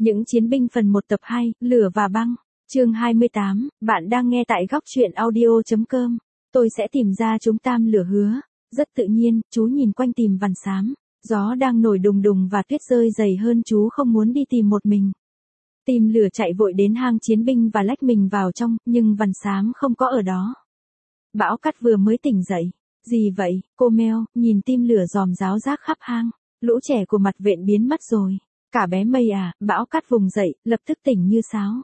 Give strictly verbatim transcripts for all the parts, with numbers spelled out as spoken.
Những chiến binh phần một tập hai, Lửa và băng. Chương hai mươi tám, bạn đang nghe tại góc truyện audio chấm com. Tôi sẽ tìm ra chúng tam lửa hứa. Rất tự nhiên, chú nhìn quanh tìm vằn xám. Gió đang nổi đùng đùng và tuyết rơi dày hơn, chú không muốn đi tìm một mình. Tim lửa chạy vội đến hang chiến binh và lách mình vào trong, nhưng vằn xám không có ở đó. Bão Cát vừa mới tỉnh dậy. Gì vậy, cô Meo, nhìn tim lửa ròm ráo rác khắp hang. Lũ trẻ của mặt vện biến mất rồi. Cả bé Mây à, Bão Cát vùng dậy, lập tức tỉnh như sáo.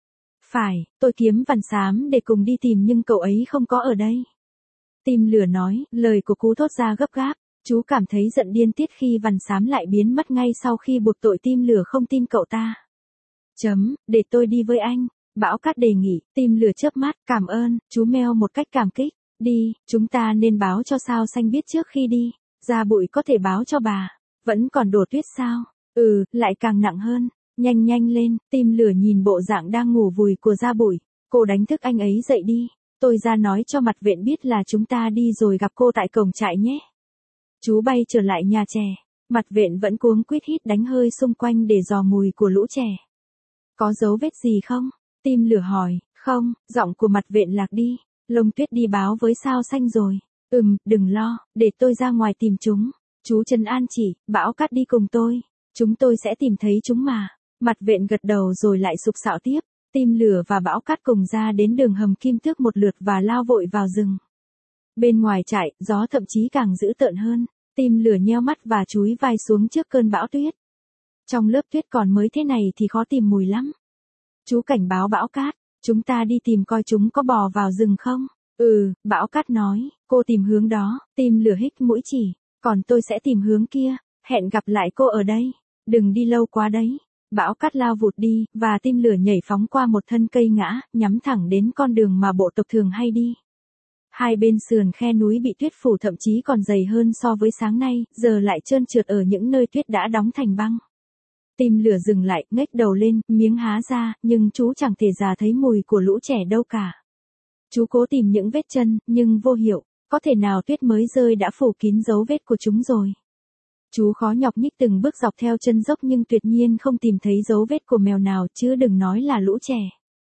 Phải, tôi kiếm vằn xám để cùng đi tìm nhưng cậu ấy không có ở đây. Tim lửa nói, lời của cú thốt ra gấp gáp. Chú cảm thấy giận điên tiết khi vằn xám lại biến mất ngay sau khi buộc tội tim lửa không tin cậu ta. Chấm, để tôi đi với anh. Bão Cát đề nghị, tim lửa chớp mắt, cảm ơn, chú Meo một cách cảm kích. Đi, chúng ta nên báo cho Sao Xanh biết trước khi đi. Ra bụi có thể báo cho bà. Vẫn còn đổ tuyết sao? Ừ, lại càng nặng hơn. Nhanh nhanh lên, tim lửa nhìn bộ dạng đang ngủ vùi của Gia Bụi. Cô đánh thức anh ấy dậy đi. Tôi ra nói cho mặt vện biết là chúng ta đi rồi gặp cô tại cổng trại nhé. Chú bay trở lại nhà trẻ. Mặt vện vẫn cuống quýt hít đánh hơi xung quanh để dò mùi của lũ trẻ. Có dấu vết gì không? Tim lửa hỏi. Không, giọng của mặt vện lạc đi. Lông Tuyết đi báo với Sao Xanh rồi. Ừm, đừng lo, để tôi ra ngoài tìm chúng. Chú trấn an chỉ, Bão Cát đi cùng tôi. Chúng tôi sẽ tìm thấy chúng mà. Mặt vện gật đầu rồi lại sục sạo tiếp. Tim lửa và Bão Cát cùng ra đến đường hầm Kim Tước một lượt và lao vội vào rừng. Bên ngoài trại, gió thậm chí càng dữ tợn hơn. Tim lửa nheo mắt và chúi vai xuống trước cơn bão tuyết. Trong lớp tuyết còn mới thế này thì khó tìm mùi lắm. Chú cảnh báo Bão Cát, chúng ta đi tìm coi chúng có bò vào rừng không? Ừ, Bão Cát nói, cô tìm hướng đó. Tim lửa hít mũi chỉ, còn tôi sẽ tìm hướng kia. Hẹn gặp lại cô ở đây. Đừng đi lâu quá đấy. Bão Cát lao vụt đi, và tim lửa nhảy phóng qua một thân cây ngã, nhắm thẳng đến con đường mà bộ tộc thường hay đi. Hai bên sườn khe núi bị tuyết phủ thậm chí còn dày hơn so với sáng nay, giờ lại trơn trượt ở những nơi tuyết đã đóng thành băng. Tim lửa dừng lại, ngếch đầu lên, miếng há ra, nhưng chú chẳng thể dà thấy mùi của lũ trẻ đâu cả. Chú cố tìm những vết chân, nhưng vô hiệu, có thể nào tuyết mới rơi đã phủ kín dấu vết của chúng rồi. Chú khó nhọc nhích từng bước dọc theo chân dốc nhưng tuyệt nhiên không tìm thấy dấu vết của mèo nào, chứ đừng nói là lũ trẻ.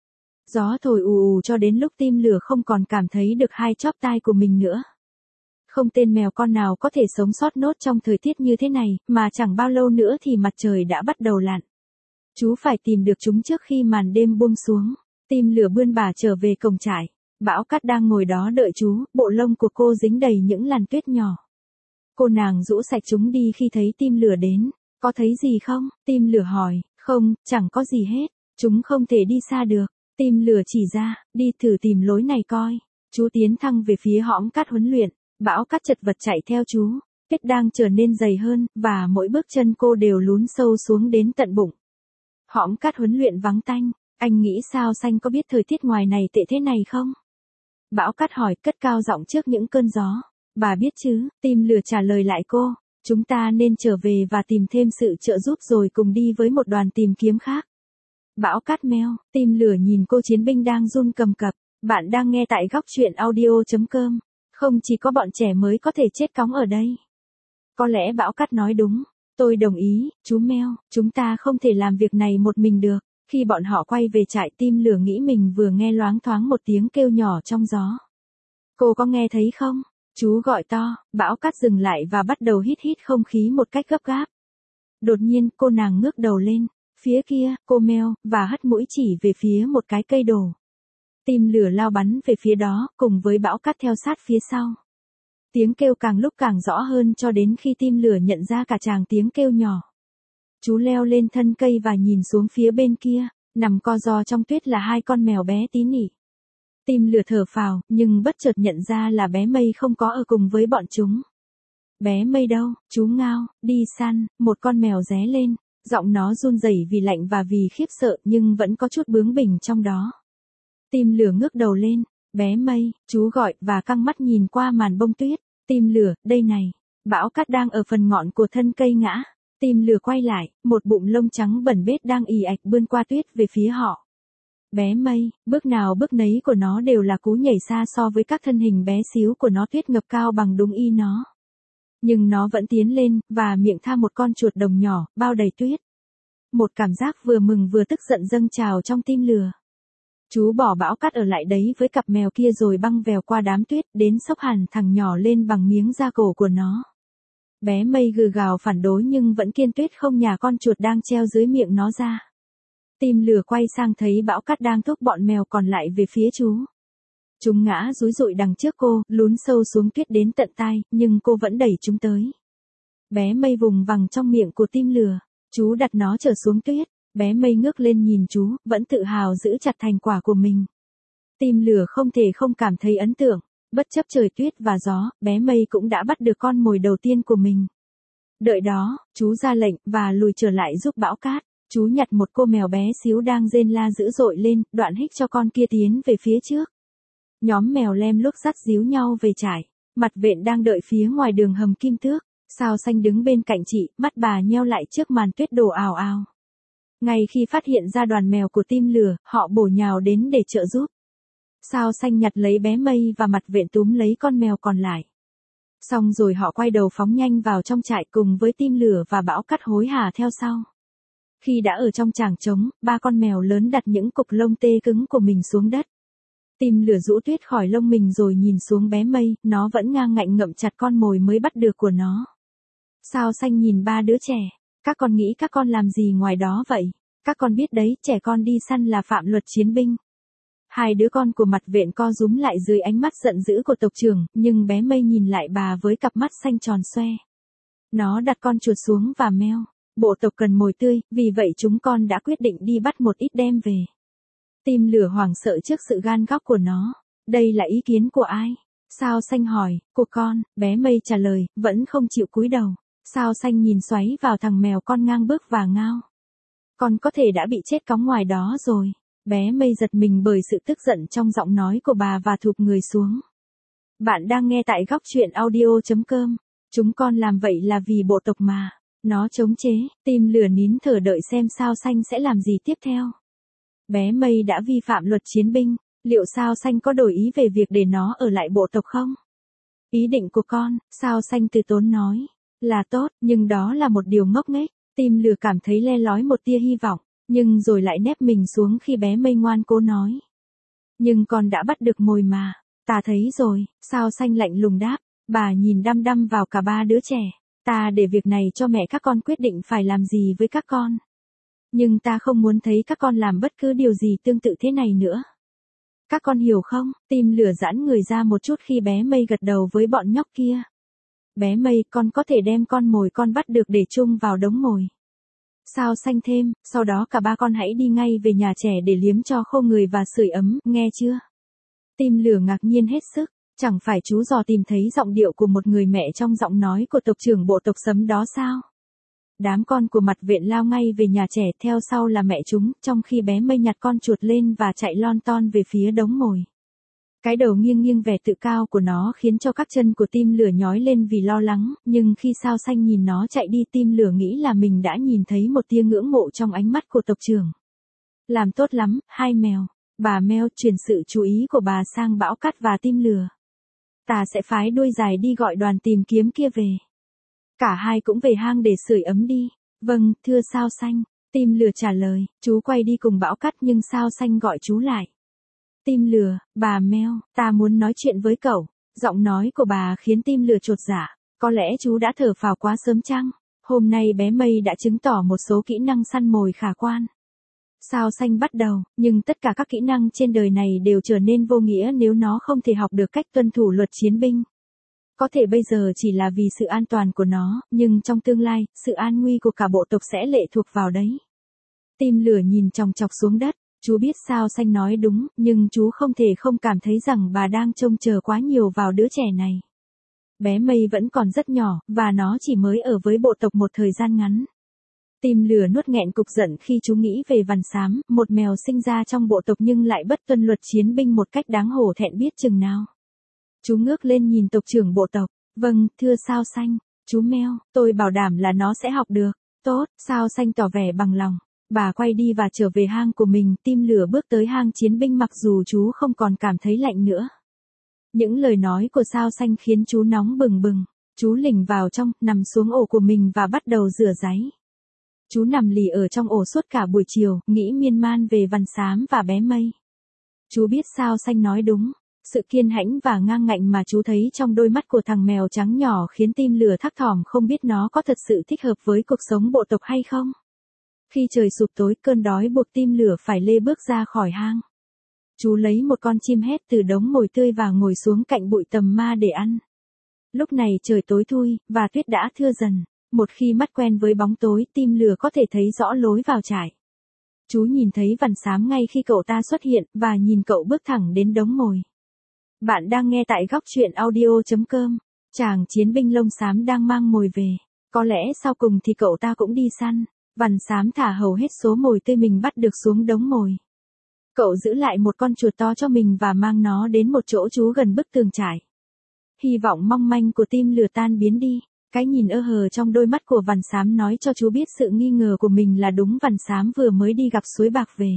Gió thổi ù ù cho đến lúc tim lửa không còn cảm thấy được hai chóp tai của mình nữa. Không tên mèo con nào có thể sống sót nốt trong thời tiết như thế này, mà chẳng bao lâu nữa thì mặt trời đã bắt đầu lặn. Chú phải tìm được chúng trước khi màn đêm buông xuống. Tim lửa bươn bả trở về cổng trại. Bão Cát đang ngồi đó đợi chú, bộ lông của cô dính đầy những làn tuyết nhỏ. Cô nàng rũ sạch chúng đi khi thấy tim lửa đến. Có thấy gì không? Tim lửa hỏi. Không, chẳng có gì hết. Chúng không thể đi xa được. Tim lửa chỉ ra, đi thử tìm lối này coi. Chú tiến thẳng về phía hõm cát huấn luyện. Bão Cát chật vật chạy theo chú. Tuyết đang trở nên dày hơn, và mỗi bước chân cô đều lún sâu xuống đến tận bụng. Hõm cát huấn luyện vắng tanh. Anh nghĩ Sao Xanh có biết thời tiết ngoài này tệ thế này không? Bão Cát hỏi, cất cao giọng trước những cơn gió. Bà biết chứ, tim lửa trả lời lại cô. Chúng ta nên trở về và tìm thêm sự trợ giúp rồi cùng đi với một đoàn tìm kiếm khác. Bão Cát meo, tim lửa nhìn cô chiến binh đang run cầm cập. Bạn đang nghe tại góc truyện audio chấm com. Không chỉ có bọn trẻ mới có thể chết cóng ở đây. Có lẽ Bão Cát nói đúng. Tôi đồng ý, chú Meo, chúng ta không thể làm việc này một mình được. Khi bọn họ quay về trại, tim lửa nghĩ mình vừa nghe loáng thoáng một tiếng kêu nhỏ trong gió. Cô có nghe thấy không? Chú gọi to. Bão Cát dừng lại và bắt đầu hít hít không khí một cách gấp gáp. Đột nhiên, cô nàng ngước đầu lên. Phía kia, cô Meo, và hất mũi chỉ về phía một cái cây đổ. Tim lửa lao bắn về phía đó, cùng với Bão Cát theo sát phía sau. Tiếng kêu càng lúc càng rõ hơn cho đến khi tim lửa nhận ra cả tràng tiếng kêu nhỏ. Chú leo lên thân cây và nhìn xuống phía bên kia, nằm co ro trong tuyết là hai con mèo bé tí nỉ. Tim lửa thở phào, nhưng bất chợt nhận ra là bé Mây không có ở cùng với bọn chúng. Bé Mây đâu? Chú ngao, đi săn, một con mèo ré lên, giọng nó run rẩy vì lạnh và vì khiếp sợ nhưng vẫn có chút bướng bỉnh trong đó. Tim lửa ngước đầu lên, bé Mây, chú gọi và căng mắt nhìn qua màn bông tuyết. Tim lửa, đây này. Bão Cát đang ở phần ngọn của thân cây ngã. Tim lửa quay lại, một bụng lông trắng bẩn bết đang ì ạch bươn qua tuyết về phía họ. Bé Mây, bước nào bước nấy của nó đều là cú nhảy xa so với các thân hình bé xíu của nó, tuyết ngập cao bằng đúng y nó. Nhưng nó vẫn tiến lên, và miệng tha một con chuột đồng nhỏ, bao đầy tuyết. Một cảm giác vừa mừng vừa tức giận dâng trào trong tim lừa. Chú bỏ Bão Cát ở lại đấy với cặp mèo kia rồi băng vèo qua đám tuyết đến xốc hẳn thằng nhỏ lên bằng miếng da cổ của nó. Bé Mây gừ gào phản đối nhưng vẫn kiên quyết không nhả con chuột đang treo dưới miệng nó ra. Tim lừa quay sang thấy Bão Cát đang thúc bọn mèo còn lại về phía chú. Chúng ngã rúi rụi đằng trước cô, lún sâu xuống tuyết đến tận tai, nhưng cô vẫn đẩy chúng tới. Bé Mây vùng vằng trong miệng của tim lừa, chú đặt nó trở xuống tuyết. Bé Mây ngước lên nhìn chú, vẫn tự hào giữ chặt thành quả của mình. Tim lừa không thể không cảm thấy ấn tượng, bất chấp trời tuyết và gió, bé Mây cũng đã bắt được con mồi đầu tiên của mình. Đợi đó, chú ra lệnh và lùi trở lại giúp Bão Cát. Chú nhặt một cô mèo bé xíu đang rên la dữ dội lên, đoạn hích cho con kia tiến về phía trước. Nhóm mèo lem luốc dắt díu nhau về trại. Mặt Vện đang đợi phía ngoài đường hầm Kim Tước. Sao Xanh đứng bên cạnh chị, mắt bà nheo lại trước màn tuyết đổ ào ào. Ngay khi phát hiện ra đoàn mèo của tim lừa, họ bổ nhào đến để trợ giúp. Sao Xanh nhặt lấy bé Mây và Mặt Vện túm lấy con mèo còn lại. Xong rồi họ quay đầu phóng nhanh vào trong trại cùng với tim lửa và Bão Cát hối hả theo sau. Khi đã ở trong tràng trống, ba con mèo lớn đặt những cục lông tê cứng của mình xuống đất. Tim lửa rũ tuyết khỏi lông mình rồi nhìn xuống bé Mây, nó vẫn ngang ngạnh ngậm chặt con mồi mới bắt được của nó. Sao Xanh nhìn ba đứa trẻ. Các con nghĩ các con làm gì ngoài đó vậy? Các con biết đấy, trẻ con đi săn là phạm luật chiến binh. Hai đứa con của Mặt Vện co rúm lại dưới ánh mắt giận dữ của tộc trưởng, nhưng bé Mây nhìn lại bà với cặp mắt xanh tròn xoe. Nó đặt con chuột xuống và meo. Bộ tộc cần mồi tươi, vì vậy chúng con đã quyết định đi bắt một ít đem về. Tim lửa hoảng sợ trước sự gan góc của nó. Đây là ý kiến của ai? Sao Xanh hỏi, của con, bé Mây trả lời, vẫn không chịu cúi đầu. Sao Xanh nhìn xoáy vào thằng mèo con ngang bước và ngao. Con có thể đã bị chết cóng ngoài đó rồi. Bé Mây giật mình bởi sự tức giận trong giọng nói của bà và thụp người xuống. Bạn đang nghe tại góc truyện audio chấm com. Chúng con làm vậy là vì bộ tộc mà. Nó chống chế, tim lửa nín thở đợi xem Sao Xanh sẽ làm gì tiếp theo. Bé Mây đã vi phạm luật chiến binh, liệu Sao Xanh có đổi ý về việc để nó ở lại bộ tộc không? Ý định của con, Sao Xanh từ tốn nói, là tốt, nhưng đó là một điều ngốc nghếch. Tim lửa cảm thấy le lói một tia hy vọng, nhưng rồi lại nép mình xuống khi bé Mây ngoan cố nói. Nhưng con đã bắt được mồi mà, ta thấy rồi, Sao Xanh lạnh lùng đáp, bà nhìn đăm đăm vào cả ba đứa trẻ. Ta để việc này cho mẹ các con quyết định phải làm gì với các con. Nhưng ta không muốn thấy các con làm bất cứ điều gì tương tự thế này nữa. Các con hiểu không? Tim lửa giãn người ra một chút khi bé Mây gật đầu với bọn nhóc kia. Bé Mây, con có thể đem con mồi con bắt được để chung vào đống mồi. Sao Xanh thêm, sau đó cả ba con hãy đi ngay về nhà trẻ để liếm cho khô người và sưởi ấm, nghe chưa? Tim lửa ngạc nhiên hết sức. Chẳng phải chú dò tìm thấy giọng điệu của một người mẹ trong giọng nói của tộc trưởng bộ tộc Sấm đó sao? Đám con của Mặt Vện lao ngay về nhà trẻ, theo sau là mẹ chúng, trong khi bé Mây nhặt con chuột lên và chạy lon ton về phía đống mồi. Cái đầu nghiêng nghiêng vẻ tự cao của nó khiến cho các chân của tim lửa nhói lên vì lo lắng, nhưng khi Sao Xanh nhìn nó chạy đi, tim lửa nghĩ là mình đã nhìn thấy một tia ngưỡng mộ trong ánh mắt của tộc trưởng. Làm tốt lắm, hai mèo. Bà Meo truyền sự chú ý của bà sang Bão Cát và tim lửa. Ta sẽ phái đuôi dài đi gọi đoàn tìm kiếm kia về. Cả hai cũng về hang để sưởi ấm đi. Vâng, thưa Sao Xanh. Tim lửa trả lời, chú quay đi cùng Bão Cát nhưng Sao Xanh gọi chú lại. Tim lửa, bà Meo, ta muốn nói chuyện với cậu. Giọng nói của bà khiến tim lửa chột dạ. Có lẽ chú đã thở phào quá sớm chăng? Hôm nay bé Mây đã chứng tỏ một số kỹ năng săn mồi khả quan. Sao Xanh bắt đầu, nhưng tất cả các kỹ năng trên đời này đều trở nên vô nghĩa nếu nó không thể học được cách tuân thủ luật chiến binh. Có thể bây giờ chỉ là vì sự an toàn của nó, nhưng trong tương lai, sự an nguy của cả bộ tộc sẽ lệ thuộc vào đấy. Tim lửa nhìn chòng chọc xuống đất, chú biết Sao Xanh nói đúng, nhưng chú không thể không cảm thấy rằng bà đang trông chờ quá nhiều vào đứa trẻ này. Bé Mây vẫn còn rất nhỏ, và nó chỉ mới ở với bộ tộc một thời gian ngắn. Tim lửa nuốt nghẹn cục giận khi chú nghĩ về Vằn Xám, một mèo sinh ra trong bộ tộc nhưng lại bất tuân luật chiến binh một cách đáng hổ thẹn biết chừng nào. Chú ngước lên nhìn tộc trưởng bộ tộc, vâng, thưa Sao Xanh, chú Meo, tôi bảo đảm là nó sẽ học được. Tốt, Sao Xanh tỏ vẻ bằng lòng. Bà quay đi và trở về hang của mình, tim lửa bước tới hang chiến binh mặc dù chú không còn cảm thấy lạnh nữa. Những lời nói của Sao Xanh khiến chú nóng bừng bừng. Chú lỉnh vào trong, nằm xuống ổ của mình và bắt đầu rửa ráy. Chú nằm lì ở trong ổ suốt cả buổi chiều, nghĩ miên man về Văn Xám và bé Mây. Chú biết sao Xanh nói đúng. Sự kiên hãnh và ngang ngạnh mà chú thấy trong đôi mắt của thằng mèo trắng nhỏ khiến tim lửa thắc thỏm không biết nó có thật sự thích hợp với cuộc sống bộ tộc hay không. Khi trời sụp tối, cơn đói buộc tim lửa phải lê bước ra khỏi hang. Chú lấy một con chim hét từ đống mồi tươi và ngồi xuống cạnh bụi tầm ma để ăn. Lúc này trời tối thui, và tuyết đã thưa dần. Một khi mắt quen với bóng tối, tim lửa có thể thấy rõ lối vào trại. Chú nhìn thấy Văn Xám ngay khi cậu ta xuất hiện, và nhìn cậu bước thẳng đến đống mồi. Bạn đang nghe tại góc truyện audio chấm com. Chàng chiến binh lông xám đang mang mồi về. Có lẽ sau cùng thì cậu ta cũng đi săn. Văn Xám thả hầu hết số mồi tươi mình bắt được xuống đống mồi. Cậu giữ lại một con chuột to cho mình và mang nó đến một chỗ trú gần bức tường trại. Hy vọng mong manh của tim lửa tan biến đi. Cái nhìn ơ hờ trong đôi mắt của Văn Xám nói cho chú biết sự nghi ngờ của mình là đúng. Văn Xám vừa mới đi gặp suối bạc về.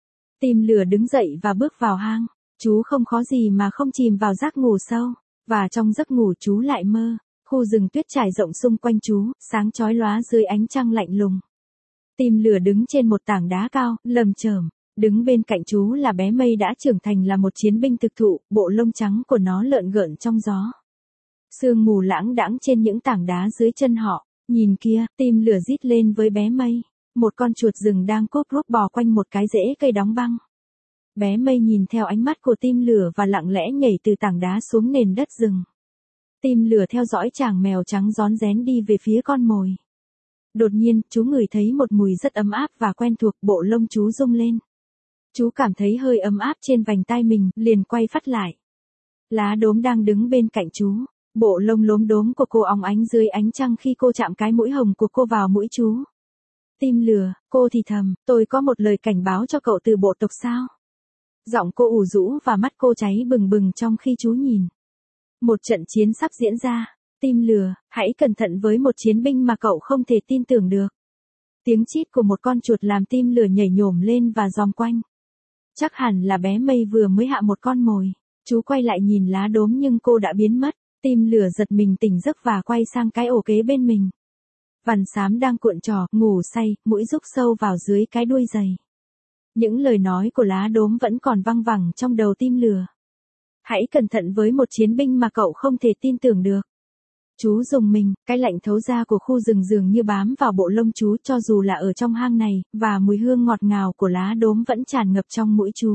Tim lửa đứng dậy và bước vào hang. Chú không khó gì mà không chìm vào giấc ngủ sâu. Và trong giấc ngủ chú lại mơ. Khu rừng tuyết trải rộng xung quanh chú, sáng chói lóa dưới ánh trăng lạnh lùng. Tim lửa đứng trên một tảng đá cao, lầm chởm. Đứng bên cạnh chú là bé Mây đã trưởng thành là một chiến binh thực thụ, bộ lông trắng của nó lợn gợn trong gió. Sương mù lãng đãng trên những tảng đá dưới chân họ. Nhìn kia, tim lửa rít lên với bé Mây. Một con chuột rừng đang cốp rúp bò quanh một cái rễ cây đóng băng. Bé Mây nhìn theo ánh mắt của tim lửa và lặng lẽ nhảy từ tảng đá xuống nền đất rừng. Tim lửa theo dõi chàng mèo trắng rón rén đi về phía con mồi. Đột nhiên, chú ngửi thấy một mùi rất ấm áp và quen thuộc, bộ lông chú rung lên. Chú cảm thấy hơi ấm áp trên vành tai mình, liền quay phắt lại. Lá Đốm đang đứng bên cạnh chú. Bộ lông lốm đốm của cô óng ánh dưới ánh trăng khi cô chạm cái mũi hồng của cô vào mũi chú. Tim lửa, cô thì thầm, tôi có một lời cảnh báo cho cậu từ bộ tộc sao? Giọng cô ủ rũ và mắt cô cháy bừng bừng trong khi chú nhìn. Một trận chiến sắp diễn ra. Tim lửa, hãy cẩn thận với một chiến binh mà cậu không thể tin tưởng được. Tiếng chít của một con chuột làm tim lửa nhảy nhổm lên và giòm quanh. Chắc hẳn là bé Mây vừa mới hạ một con mồi. Chú quay lại nhìn Lá Đốm nhưng cô đã biến mất. Tim lửa giật mình tỉnh giấc và quay sang cái ổ kế bên mình. Văn Xám đang cuộn trò, ngủ say, mũi rúc sâu vào dưới cái đuôi giày. Những lời nói của Lá Đốm vẫn còn văng vẳng trong đầu tim lửa. Hãy cẩn thận với một chiến binh mà cậu không thể tin tưởng được. Chú rùng mình, cái lạnh thấu ra của khu rừng dường như bám vào bộ lông chú cho dù là ở trong hang này, và mùi hương ngọt ngào của Lá Đốm vẫn tràn ngập trong mũi chú.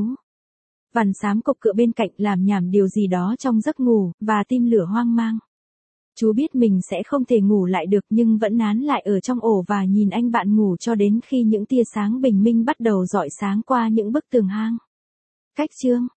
Văn Xám cộc cựa bên cạnh làm nhảm điều gì đó trong giấc ngủ, và tim lửa hoang mang. Chú biết mình sẽ không thể ngủ lại được nhưng vẫn nán lại ở trong ổ và nhìn anh bạn ngủ cho đến khi những tia sáng bình minh bắt đầu rọi sáng qua những bức tường hang. Cách chương